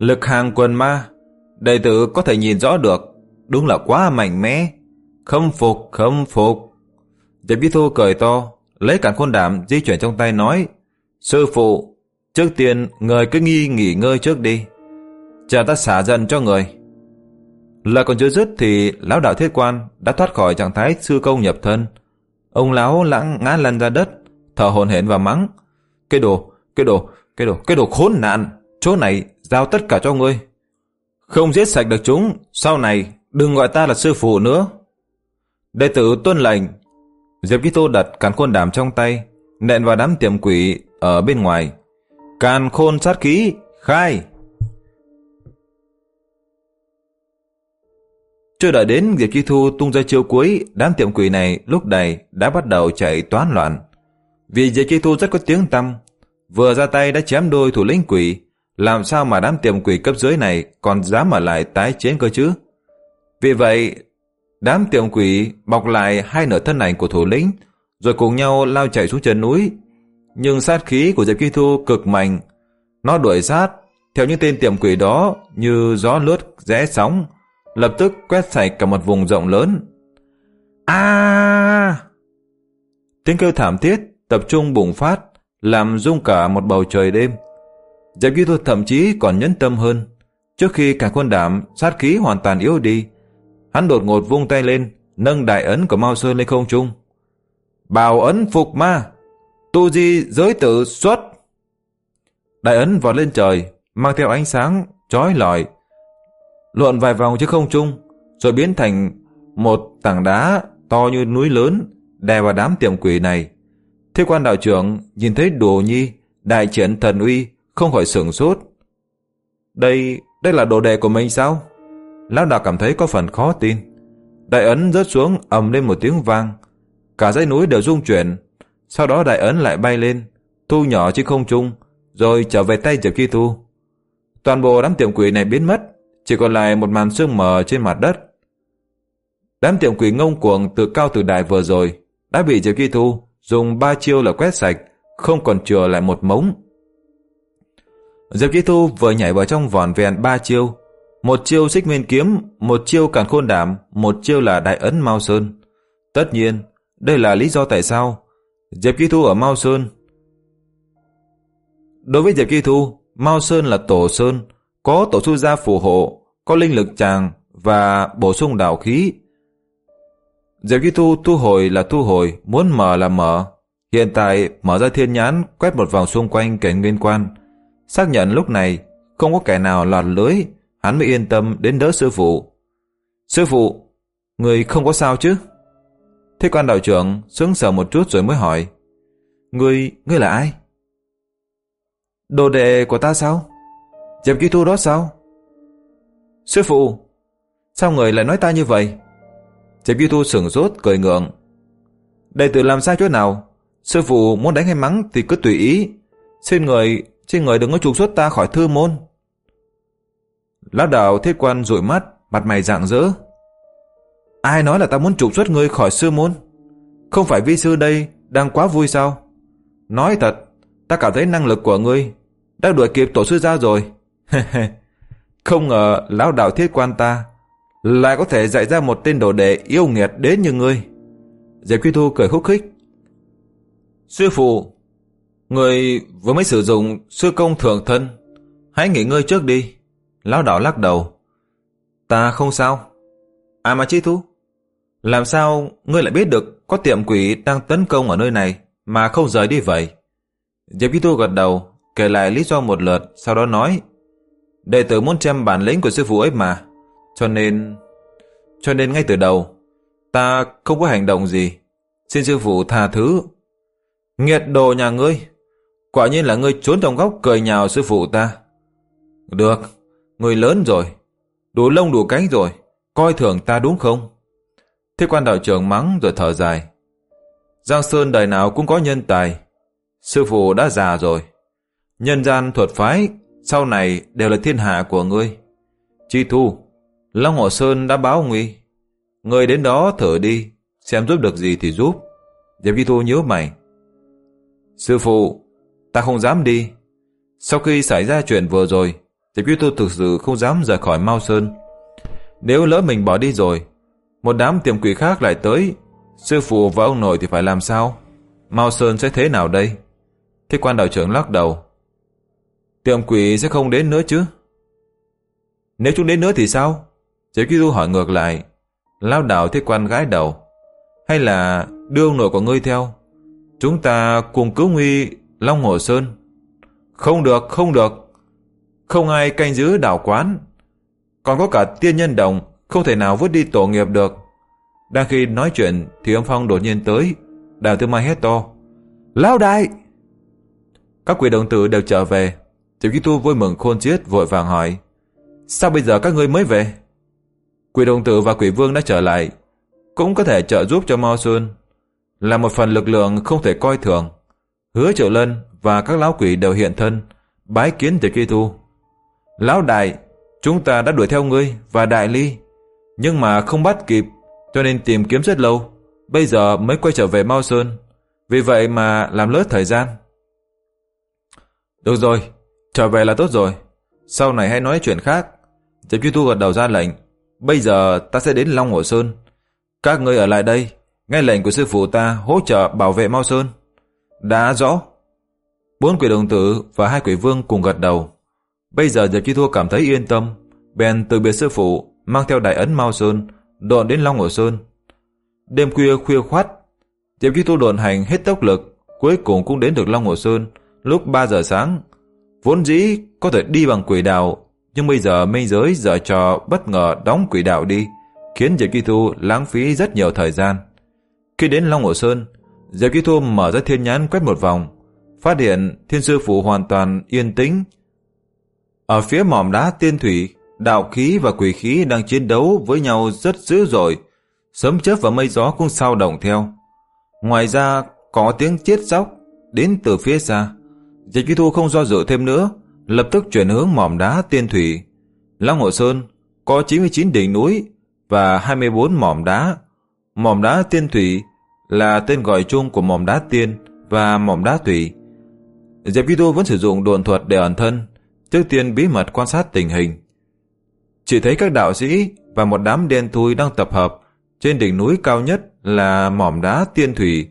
Lực hàng quần ma, đệ tử có thể nhìn rõ được, đúng là quá mạnh mẽ. Khâm phục, khâm phục. Diệp Chi Thu cười to, lấy càn khôn đảm di chuyển trong tay nói: Sư phụ, trước tiên người cứ nghi nghỉ ngơi trước đi, chờ ta xả giận cho người. Lời còn chưa dứt thì lão đạo Thiết Quan đã thoát khỏi trạng thái sư công nhập thân. Ông lão lãng ngã lăn ra đất, thở hổn hển và mắng: Cái đồ, cái đồ, cái đồ, cái đồ khốn nạn, chỗ này giao tất cả cho ngươi. Không giết sạch được chúng, sau này đừng gọi ta là sư phụ nữa. Đệ tử tuân lệnh. Diệp Chi Thu đặt càn khôn đảm trong tay, nện vào đám tiệm quỷ ở bên ngoài. Càn khôn sát khí, khai. Chưa đợi đến Diệp Chi Thu tung ra chiêu cuối, đám tiệm quỷ này lúc này đã bắt đầu chạy toán loạn. Vì Diệp Chi Thu rất có tiếng tăm, vừa ra tay đã chém đôi thủ lĩnh quỷ, làm sao mà đám tiệm quỷ cấp dưới này còn dám ở lại tái chiến cơ chứ? Vì vậy, đám tiệm quỷ bọc lại hai nửa thân ảnh của thủ lĩnh, rồi cùng nhau lao chạy xuống chân núi. Nhưng sát khí của Diệp Chi Thu cực mạnh, nó đuổi sát theo những tên tiệm quỷ đó như gió lướt rẽ sóng, lập tức quét sạch cả một vùng rộng lớn. A! Tiếng kêu thảm thiết tập trung bùng phát, làm rung cả một bầu trời đêm. Diệp Chi Thu thậm chí còn nhẫn tâm hơn. Trước khi cả khôn đảm sát khí hoàn toàn yếu đi, hắn đột ngột vung tay lên, nâng đại ấn của Mao Sơn lên không trung. Bảo ấn phục ma, tu di giới tử xuất. Đại ấn vọt lên trời, mang theo ánh sáng chói lọi, lượn vài vòng trên không trung, rồi biến thành một tảng đá to như núi lớn đè vào đám tiệm quỷ này. Thiết Quan đạo trưởng nhìn thấy Đồ Nhi đại triển thần uy, không khỏi sửng sốt. Đây, đây là đồ đệ của mình sao? Lão đạo cảm thấy có phần khó tin. Đại ấn rớt xuống ầm lên một tiếng vang, cả dãy núi đều rung chuyển. Sau đó đại ấn lại bay lên, thu nhỏ trên không trung, rồi trở về tay Diệp Chi Thu. Toàn bộ đám tiệm quỷ này biến mất, chỉ còn lại một màn sương mờ trên mặt đất. Đám tiệm quỷ ngông cuồng từ cao từ đại vừa rồi đã bị Diệp Chi Thu dùng ba chiêu là quét sạch, không còn chừa lại một mống. Diệp Chi Thu vừa nhảy vào trong vỏn vẹn ba chiêu, một chiêu xích nguyên kiếm, một chiêu càn khôn đảm, một chiêu là đại ấn Mao Sơn. Tất nhiên, đây là lý do tại sao Diệp Chi Thu ở Mao Sơn. Đối với Diệp Chi Thu, Mao Sơn là tổ sơn, có tổ sư gia phù hộ, có linh lực tràng và bổ sung đạo khí. Diệp Chi Thu thu hồi là thu hồi, muốn mở là mở. Hiện tại mở ra thiên nhãn, quét một vòng xung quanh cảnh nguyên quan, xác nhận lúc này không có kẻ nào lọt lưới, hắn mới yên tâm đến đỡ sư phụ. Sư phụ, người không có sao chứ? Thiết Quan đạo trưởng sững sờ một chút rồi mới hỏi. Ngươi, ngươi là ai? Đồ đệ của ta sao? Diệp Chi Thu đó sao? Sư phụ, sao người lại nói ta như vậy? Diệp Chi Thu sửng sốt cười ngượng. Đệ tử làm sai chỗ nào? Sư phụ muốn đánh hay mắng thì cứ tùy ý. Xin người, xin người đừng có trục xuất ta khỏi thư môn. Lão đạo Thiết Quan dụi mắt, mặt mày rạng rỡ. Ai nói là ta muốn trục xuất ngươi khỏi sư môn? Không phải vi sư đây đang quá vui sao? Nói thật, ta cảm thấy năng lực của ngươi đã đuổi kịp tổ sư gia rồi. Không ngờ lão đạo Thiết Quan ta lại có thể dạy ra một tên đồ đệ yêu nghiệt đến như ngươi. Diệp Chi Thu cười khúc khích. Sư phụ, người vừa mới sử dụng sư công thượng thân, hãy nghỉ ngơi trước đi. Lão đạo lắc đầu. Ta không sao. À mà Chi Thu, làm sao ngươi lại biết được có tiệm quỷ đang tấn công ở nơi này mà không rời đi vậy? Diệp Chi Thu gật đầu, kể lại lý do một lượt, sau đó nói. Đệ tử muốn xem bản lĩnh của sư phụ ấy mà, cho nên... Cho nên ngay từ đầu, ta không có hành động gì. Xin sư phụ tha thứ. Nghiệt đồ nhà ngươi, quả nhiên là ngươi trốn trong góc cười nhào sư phụ ta. Được, ngươi lớn rồi, đủ lông đủ cánh rồi, coi thường ta đúng không? Thiết Quan đạo trưởng mắng rồi thở dài. Giang Sơn đời nào cũng có nhân tài. Sư phụ đã già rồi. Nhân gian thuật phái sau này đều là thiên hạ của ngươi. Chi Thu, Long Hồ Sơn đã báo nguy. Ngươi đến đó thử đi, xem giúp được gì thì giúp. Diệp Chi Thu nhíu mày. Sư phụ, ta không dám đi. Sau khi xảy ra chuyện vừa rồi, Diệp Chi Tu thực sự không dám rời khỏi Mao Sơn. Nếu lỡ mình bỏ đi rồi, một đám tiệm quỷ khác lại tới, sư phụ và ông nội thì phải làm sao? Mao Sơn sẽ thế nào đây? Thiết Quan đạo trưởng lắc đầu. Tiệm quỷ sẽ không đến nữa chứ? Nếu chúng đến nữa thì sao? Diệp Chi Tu hỏi ngược lại. Lão đạo Thiết Quan gãi đầu. Hay là đưa ông nội của ngươi theo? Chúng ta cùng cứu nguy Long Hồ Sơn. Không được, không được. Không ai canh giữ đạo quán. Còn có cả tiên nhân đồng, không thể nào vứt đi tổ nghiệp được. Đang khi nói chuyện thì âm phong đột nhiên tới. Đào Tư Mai hét to. Lão đại! Các quỷ đồng tử đều trở về. Diệp Chi Tu vui mừng khôn xiết vội vàng hỏi. Sao bây giờ các ngươi mới về? Quỷ đồng tử và quỷ vương đã trở lại, cũng có thể trợ giúp cho Mao Sơn, là một phần lực lượng không thể coi thường. Hứa Triệu Lân và các lão quỷ đều hiện thân, bái kiến Diệp Chi Tu. Lão đại, chúng ta đã đuổi theo ngươi và Đại Ly, nhưng mà không bắt kịp, cho nên tìm kiếm rất lâu, bây giờ mới quay trở về Mao Sơn, vì vậy mà làm lỡ thời gian. Được rồi, trở về là tốt rồi, sau này hãy nói chuyện khác. Diệp Chi Tu gật đầu ra lệnh. Bây giờ ta sẽ đến Long Hồ Sơn, các ngươi ở lại đây, nghe lệnh của sư phụ ta hỗ trợ bảo vệ Mao Sơn. Đã rõ. Bốn quỷ đồng tử và hai quỷ vương cùng gật đầu. Bây giờ Diệp Chi Tu cảm thấy yên tâm, bèn từ biệt sư phụ, mang theo đại ấn Mao Sơn, độn đến Long Hồ Sơn. Đêm khuya khuya khoắt, Diệp Chi Tu độn hành hết tốc lực, cuối cùng cũng đến được Long Hồ Sơn lúc ba giờ sáng. Vốn dĩ có thể đi bằng quỷ đạo, nhưng bây giờ mây giới giở trò bất ngờ đóng quỷ đạo đi, khiến Diệp Chi Tu lãng phí rất nhiều thời gian. Khi đến Long Hồ Sơn, Diệp Chi Tu mở ra thiên nhãn quét một vòng, phát hiện Thiên Sư Phủ hoàn toàn yên tĩnh. Ở phía mỏm đá tiên thủy, đạo khí và quỷ khí đang chiến đấu với nhau rất dữ dội, sấm chớp và mây gió cũng sao động theo. Ngoài ra có tiếng chiết xóc đến từ phía xa. Diệp Chi Tu không do dự thêm nữa, lập tức chuyển hướng mỏm đá tiên thủy. Long Hồ Sơn có chín mươi chín đỉnh núi và hai mươi bốn mỏm đá. Mỏm đá tiên thủy là tên gọi chung của mỏm đá tiên và mỏm đá thủy. Diệp Chi Tu vẫn sử dụng độn thuật để ẩn thân, trước tiên bí mật quan sát tình hình. Chỉ thấy các đạo sĩ và một đám đen thui đang tập hợp trên đỉnh núi cao nhất là mỏm đá tiên thủy.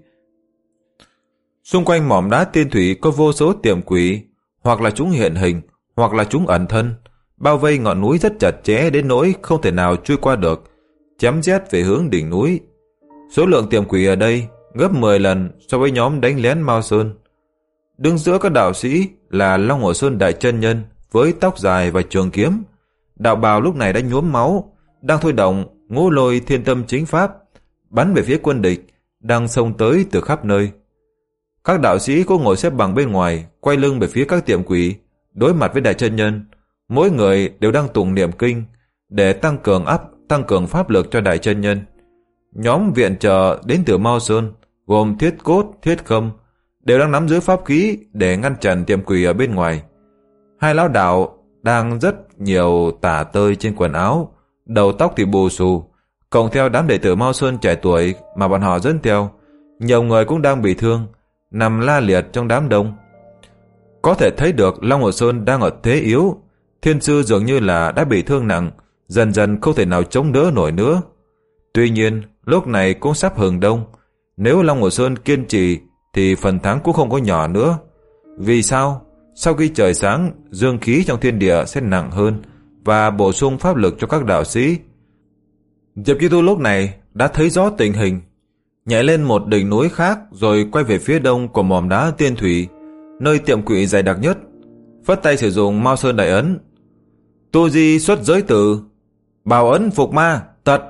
Xung quanh mỏm đá tiên thủy có vô số tiệm quỷ, hoặc là chúng hiện hình, hoặc là chúng ẩn thân, bao vây ngọn núi rất chặt chẽ đến nỗi không thể nào chui qua được, chém giết về hướng đỉnh núi. Số lượng tiệm quỷ ở đây gấp mười lần so với nhóm đánh lén Mao Sơn. Đứng giữa các đạo sĩ là Long Hồ Sơn Đại Chân Nhân với tóc dài và trường kiếm. Đạo bào lúc này đã nhuốm máu, đang thôi động Ngũ Lôi Thiên Tâm chính pháp, bắn về phía quân địch đang xông tới từ khắp nơi. Các đạo sĩ cũng ngồi xếp bằng bên ngoài, quay lưng về phía các tiệm quỷ, đối mặt với Đại Chân Nhân. Mỗi người đều đang tụng niệm kinh để tăng cường áp, tăng cường pháp lực cho Đại Chân Nhân. Nhóm viện trợ đến từ Mao Sơn, gồm Thiết Cốt, Thiết Khâm, đều đang nắm giữ pháp khí để ngăn chặn tiệm quỷ ở bên ngoài. Hai lão đạo đang rất nhiều tả tơi trên quần áo, đầu tóc thì bù xù, cộng theo đám đệ tử Mao Sơn trẻ tuổi mà bọn họ dẫn theo, nhiều người cũng đang bị thương, nằm la liệt trong đám đông. Có thể thấy được Long Hồ Sơn đang ở thế yếu, thiên sư dường như là đã bị thương nặng, dần dần không thể nào chống đỡ nổi nữa. Tuy nhiên, lúc này cũng sắp hừng đông, nếu Long Hồ Sơn kiên trì thì phần thắng cũng không có nhỏ nữa. Vì sao? Sau khi trời sáng, dương khí trong thiên địa sẽ nặng hơn và bổ sung pháp lực cho các đạo sĩ. Diệp Chi Tu lúc này đã thấy rõ tình hình, nhảy lên một đỉnh núi khác rồi quay về phía đông của mỏm đá tiên thủy, nơi tiệm quỷ dày đặc nhất, phất tay sử dụng Mao Sơn Đại Ấn. Tu di xuất giới tử, bảo ấn phục ma, tật.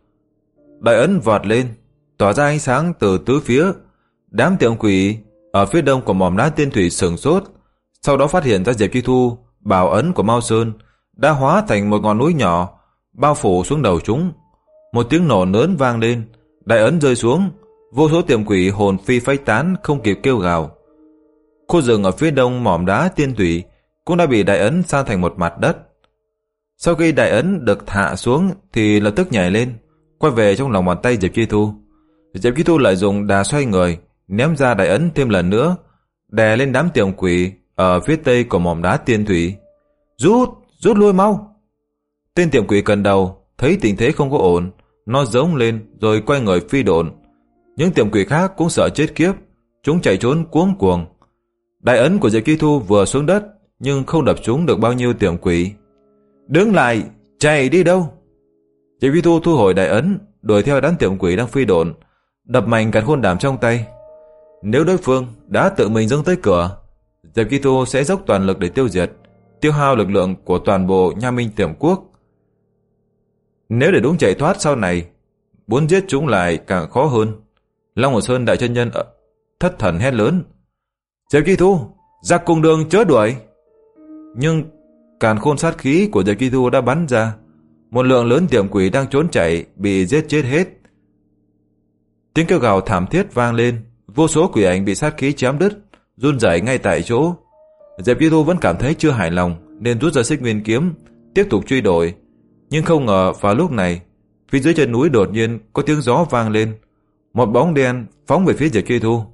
Đại ấn vọt lên, tỏa ra ánh sáng từ tứ phía. Đám tiệm quỷ ở phía đông của mỏm đá tiên thủy sửng sốt, sau đó phát hiện ra Diệp Chi Tu, bảo ấn của Mao Sơn đã hóa thành một ngọn núi nhỏ, bao phủ xuống đầu chúng. Một tiếng nổ lớn vang lên, đại ấn rơi xuống, vô số tiệm quỷ hồn phi phách tán không kịp kêu gào. Khu rừng ở phía đông mỏm đá tiên thủy cũng đã bị đại ấn san thành một mặt đất. Sau khi đại ấn được hạ xuống thì lập tức nhảy lên, quay về trong lòng bàn tay Diệp Chi Tu. Diệp Chi Tu lại dùng đà xoay người, ném ra đại ấn thêm lần nữa, đè lên đám tiệm quỷ ở phía tây của mỏm đá tiên thủy. Rút, rút lui mau. Tên tiệm quỷ cần đầu thấy tình thế không có ổn, nó giống lên rồi quay người phi độn. Những tiệm quỷ khác cũng sợ chết kiếp, chúng chạy trốn cuống cuồng. Đại ấn của Diệp Chi Thu vừa xuống đất nhưng không đập trúng được bao nhiêu tiệm quỷ. Đứng lại, chạy đi đâu? Diệp Chi Thu thu hồi đại ấn, đuổi theo đám tiệm quỷ đang phi độn, đập mạnh càn khôn đàm trong tay. Nếu đối phương đã tự mình dâng tới cửa, Diệp Chi Thu sẽ dốc toàn lực để tiêu diệt, tiêu hao lực lượng của toàn bộ Nha Minh Tiệm Quốc. Nếu để đúng chạy thoát sau này, muốn giết chúng lại càng khó hơn. Long Hồ Sơn đại chân nhân thất thần hét lớn: Diệp Chi Thu, giặc cùng đường chớ đuổi! Nhưng càn khôn sát khí của Diệp Chi Thu đã bắn ra, một lượng lớn tiệm quỷ đang trốn chạy bị giết chết hết. Tiếng kêu gào thảm thiết vang lên, vô số quỷ ảnh bị sát khí chém đứt, run rẩy ngay tại chỗ. Diệp Chi Thu vẫn cảm thấy chưa hài lòng nên rút ra Xích Nguyên kiếm, tiếp tục truy đuổi. Nhưng không ngờ vào lúc này, phía dưới chân núi đột nhiên có tiếng gió vang lên, một bóng đen phóng về phía Diệp Chi Thu.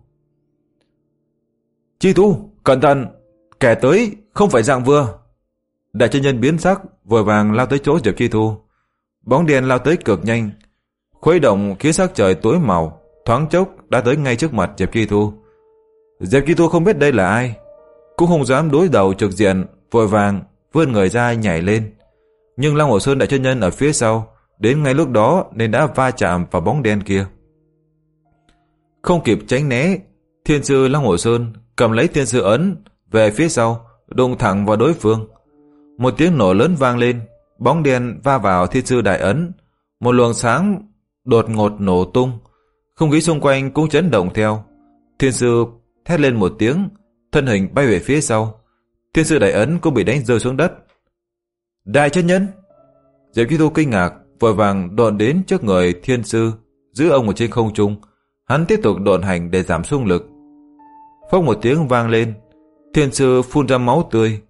Chi Thu, cẩn thận, kẻ tới không phải dạng vừa. Đại chân nhân biến sắc, vội vàng lao tới chỗ Diệp Chi Thu. Bóng đen lao tới cực nhanh, khuấy động khiến sắc trời tối màu, thoáng chốc đã tới ngay trước mặt Diệp Chi Thu. Diệp Chi Thu không biết đây là ai, cũng không dám đối đầu trực diện, vội vàng vươn người ra nhảy lên. Nhưng Long Hồ Sơn đại chân nhân ở phía sau đến ngay lúc đó nên đã va chạm vào bóng đen kia. Không kịp tránh né, thiên sư Long Hồ Sơn cầm lấy thiên sư ấn về phía sau, đụng thẳng vào đối phương. Một tiếng nổ lớn vang lên, bóng đen va vào thiên sư đại ấn, một luồng sáng đột ngột nổ tung, không khí xung quanh cũng chấn động theo. Thiên sư thét lên một tiếng, thân hình bay về phía sau. Thiên sư đại ấn cũng bị đánh rơi xuống đất. Đại chân nhân! Diệp Chi Thu kinh ngạc, vội vàng độn đến trước người thiên sư, giữ ông ở trên không trung. Hắn tiếp tục độn hành để giảm xung lực. Phốc một tiếng vang lên, thiên sư phun ra máu tươi,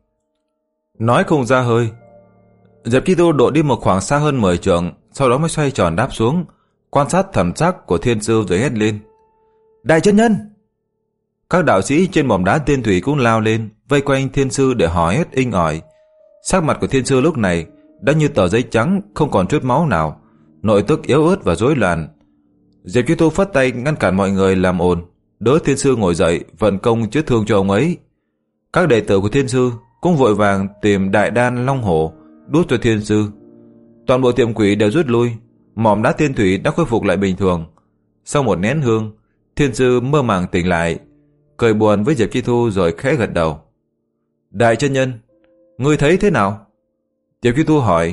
nói không ra hơi. Diệp Chi Thu độn đi một khoảng xa hơn mười trượng, sau đó mới xoay tròn đáp xuống, quan sát thần sắc của thiên sư rồi hét lên: Đại chân nhân! Các đạo sĩ trên mỏm đá tiên thủy cũng lao lên, vây quanh thiên sư để hỏi hết inh ỏi. Sắc mặt của thiên sư lúc này đã như tờ giấy trắng, không còn chút máu nào, nội tức yếu ớt và rối loạn. Diệp Chi Thu phất tay ngăn cản mọi người làm ồn, đỡ thiên sư ngồi dậy, vận công chữa thương cho ông ấy. Các đệ tử của thiên sư cũng vội vàng tìm đại đan long hổ đút cho thiên sư. Toàn bộ tiệm quỷ đều rút lui, mỏm đá tiên thủy đã khôi phục lại bình thường. Sau một nén hương, thiên sư mơ màng tỉnh lại, cười buồn với Diệp Chi Thu rồi khẽ gật đầu. Đại chân nhân, ngươi thấy thế nào? Diệp Chi Thu hỏi.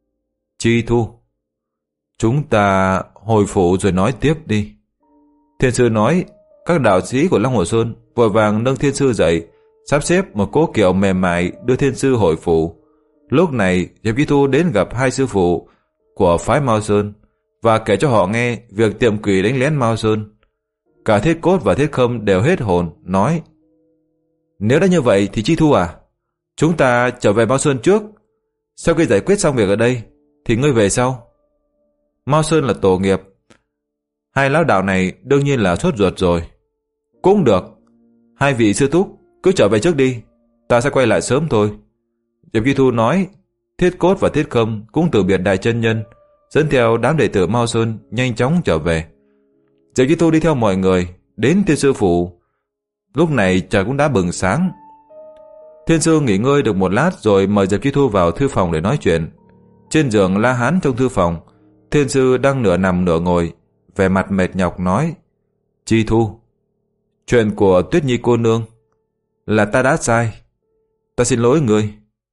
Chi Thu, chúng ta hồi phủ rồi nói tiếp đi. Thiên sư nói. Các đạo sĩ của Long Hồ Sơn vội vàng nâng thiên sư dậy, sắp xếp một cỗ kiệu mềm mại đưa thiên sư hồi phủ. Lúc này Diệp Chi Thu đến gặp hai sư phụ của phái Mao Sơn và kể cho họ nghe việc tiệm quỷ đánh lén Mao Sơn. Cả Thiết Cốt và Thiết Khâm đều hết hồn, nói: Nếu đã như vậy thì Chi Thu à, chúng ta trở về Mao Sơn trước, sau khi giải quyết xong việc ở đây thì ngươi về sau. Mao Sơn là tổ nghiệp, hai lão đạo này đương nhiên là sốt ruột rồi. Cũng được, hai vị sư thúc cứ trở về trước đi, ta sẽ quay lại sớm thôi. Diệp Chi Thu nói. Thiết Cốt và Thiết Khâm cũng từ biệt đại chân nhân, dẫn theo đám đệ tử Mao Sơn nhanh chóng trở về. Diệp Chi Thu đi theo mọi người đến thiên sư phủ. Lúc này trời cũng đã bừng sáng. Thiên sư nghỉ ngơi được một lát rồi mời Diệp Chi Thu vào thư phòng để nói chuyện. Trên giường La Hán trong thư phòng, thiên sư đang nửa nằm nửa ngồi, vẻ mặt mệt nhọc nói: Chi Thu, chuyện của Tuyết Nhi cô nương là ta đã sai, ta xin lỗi ngươi.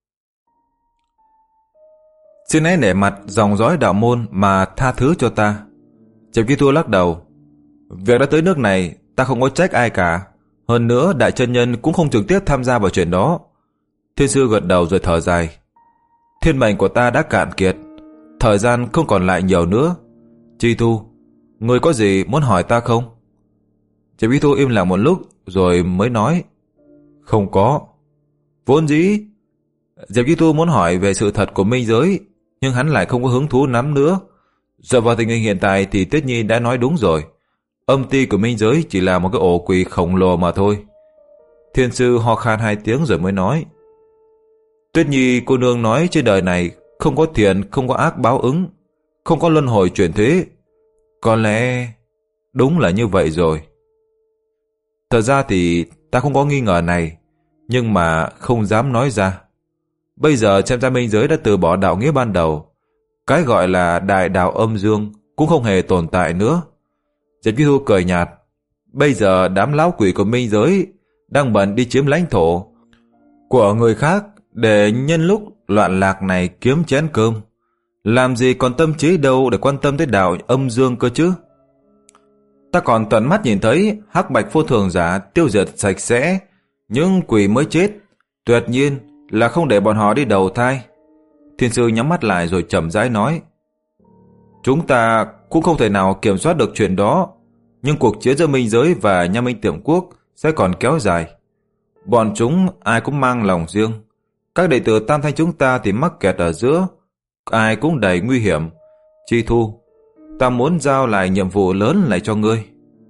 Xin hãy nể mặt dòng dõi đạo môn mà tha thứ cho ta. Diệp Chi Thu lắc đầu. Việc đã tới nước này, ta không có trách ai cả. Hơn nữa đại chân nhân cũng không trực tiếp tham gia vào chuyện đó. Thiên sư gật đầu rồi thở dài. Thiên mệnh của ta đã cạn kiệt, thời gian không còn lại nhiều nữa. Chi Thu, ngươi có gì muốn hỏi ta không? Diệp Chi Thu im lặng một lúc rồi mới nói: Không có. Vốn dĩ Diệp Chi Thu muốn hỏi về sự thật của minh giới, nhưng hắn lại không có hứng thú lắm nữa. Dựa vào tình hình hiện tại thì Tuyết Nhi đã nói đúng rồi, âm ty của minh giới chỉ là một cái ổ quỷ khổng lồ mà thôi. Thiên sư ho khan hai tiếng rồi mới nói: Tuyết Nhi cô nương nói trên đời này không có thiện, không có ác báo ứng, không có luân hồi chuyển thế. Có lẽ đúng là như vậy rồi. Thật ra thì ta không có nghi ngờ này, nhưng mà không dám nói ra. Bây giờ xem ra minh giới đã từ bỏ đạo nghĩa ban đầu. Cái gọi là đại đạo âm dương cũng không hề tồn tại nữa. Diệp Duy Thu cười nhạt. Bây giờ đám lão quỷ của minh giới đang bận đi chiếm lãnh thổ của người khác để nhân lúc loạn lạc này kiếm chén cơm. Làm gì còn tâm trí đâu để quan tâm tới đạo âm dương cơ chứ. Ta còn tận mắt nhìn thấy hắc bạch vô thường giả tiêu diệt sạch sẽ những quỷ mới chết, tuyệt nhiên là không để bọn họ đi đầu thai. Thiên sư nhắm mắt lại rồi chậm rãi nói. Chúng ta cũng không thể nào kiểm soát được chuyện đó, nhưng cuộc chiến giữa minh giới và Nha Minh Tiệm Quốc sẽ còn kéo dài. Bọn chúng ai cũng mang lòng riêng. Các đệ tử Tam Thanh chúng ta thì mắc kẹt ở giữa, ai cũng đầy nguy hiểm. Chi Thu, ta muốn giao lại nhiệm vụ lớn này cho ngươi.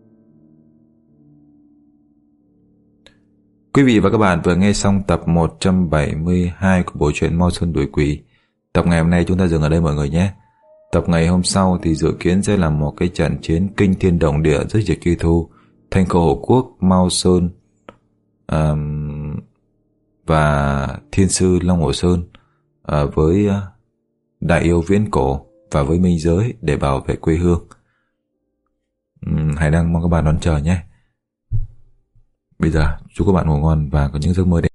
Quý vị và các bạn vừa nghe xong tập một trăm bảy mươi hai của bộ truyện Mau Sơn Đuổi Quỷ. Tập ngày hôm nay chúng ta dừng ở đây mọi người nhé. Tập ngày hôm sau thì dự kiến sẽ là một cái trận chiến kinh thiên động địa giữa Diệp Duy Thu, Thanh Khâu Hổ Quốc, Mao Sơn um, và Thiên Sư Long Hồ Sơn uh, với uh, Đại Yêu Viễn Cổ và với minh giới để bảo vệ quê hương. um, Hải Đăng mong các bạn đón chờ nhé. Bây giờ chúc các bạn ngủ ngon và có những giấc mơ đẹp.